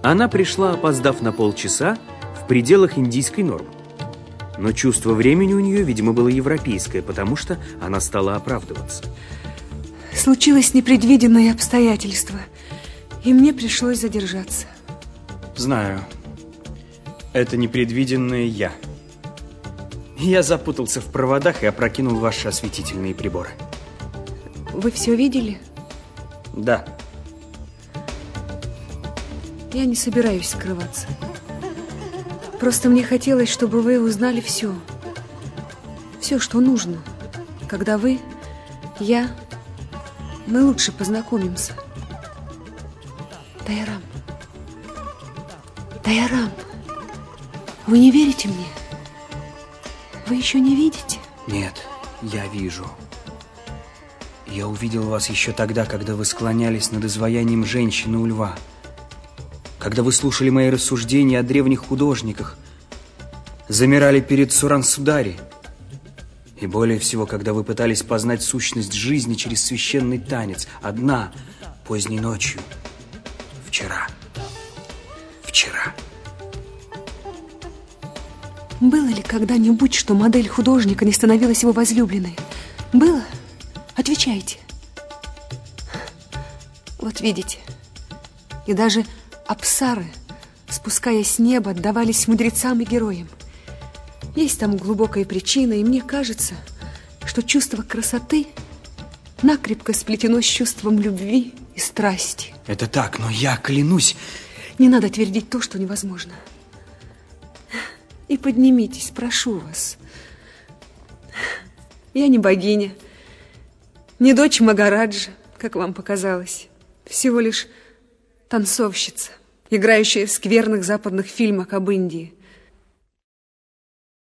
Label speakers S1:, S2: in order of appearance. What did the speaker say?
S1: Она пришла, опоздав на полчаса, в пределах индийской нормы. Но чувство времени у нее, видимо, было европейское, потому что она стала оправдываться.
S2: Случилось непредвиденное обстоятельство, и мне пришлось задержаться.
S1: Знаю. Это непредвиденное я. Я запутался в проводах и опрокинул ваши осветительные приборы.
S2: Вы все видели?
S1: Да.
S2: Я не собираюсь скрываться. Просто мне хотелось, чтобы вы узнали все. Все, что нужно. Когда вы, мы лучше познакомимся. Дайрам. Дайрам. Вы не верите мне? Вы еще не видите?
S1: Нет, я вижу. Я увидел вас еще тогда, когда вы склонялись над изваянием женщины у льва. Когда вы слушали мои рассуждения о древних художниках, замирали перед Суран-Судари. И более всего, когда вы пытались познать сущность жизни через священный танец, одна, поздней ночью. Вчера.
S2: Было ли когда-нибудь, что модель художника не становилась его возлюбленной? Было? Отвечайте. Вот видите. И даже апсары, спускаясь с неба, отдавались мудрецам и героям. Есть там глубокая причина, и мне кажется, что чувство красоты накрепко сплетено с чувством любви и страсти.
S1: Это так, но я клянусь...
S2: Не надо твердить то, что невозможно. И поднимитесь, прошу вас. Я не богиня, не дочь Магараджа, как вам показалось. Всего лишь танцовщица, играющая в скверных западных фильмах об Индии.